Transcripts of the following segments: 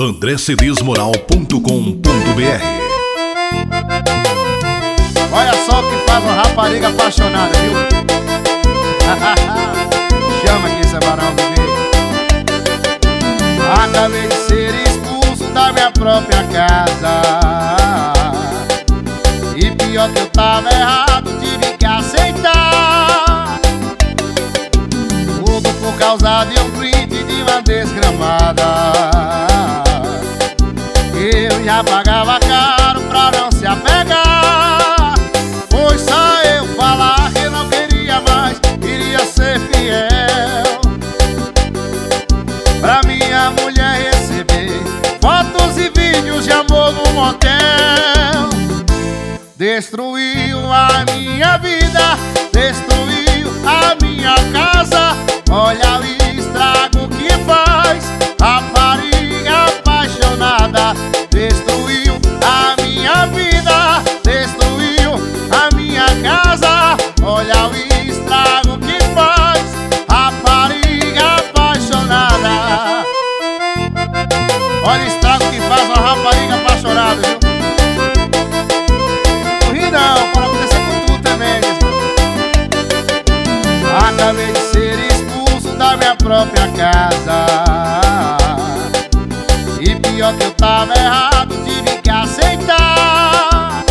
andrecedesmoral.com.br. Olha só o que faz uma rapariga apaixonada, viu? Chama aqui, Sebarão, bebê. Acabei de ser expulso da minha própria casa, e pior que eu tava errado, tive que aceitar. Tudo por causa de um print de uma desgramada. Eu já pagava caro pra não se apegar. Foi só eu falar que não queria mais, queria ser fiel. Pra minha mulher receber fotos e vídeos de amor no motel. Destruiu a minha vida, destruiu a minha casa. Olha o estrago que faz, rapariga apaixonada. Destruiu a minha vida, destruiu a minha casa. Olha o estrago que faz, rapariga apaixonada. Olha o estrago que faz uma rapariga apaixonada, viu? Não ri não, pode acontecer com tu também. Acabei de ser expulso da minha própria casa, e pior que eu tava errado, tive que aceitar.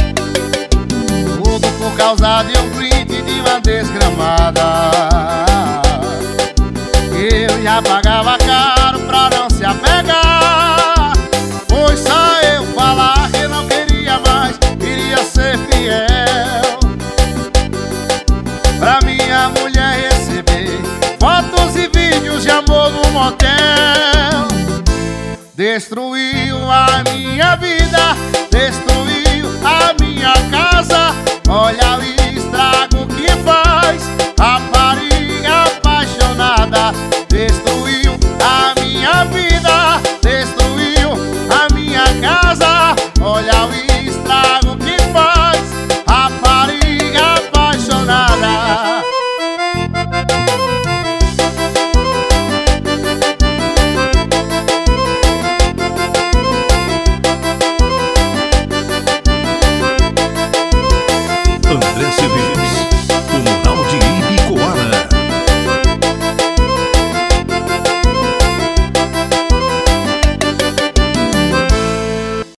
Tudo por causa de um print de uma desgramada. Eu já pagava caro pra não se apegar. Foi só eu falar que não queria mais, queria ser fiel. Pra minha mulher receber fotos e vídeos de amor no motel. Destruiu a minha vida, destruiu a minha casa. Olha o estrago que faz,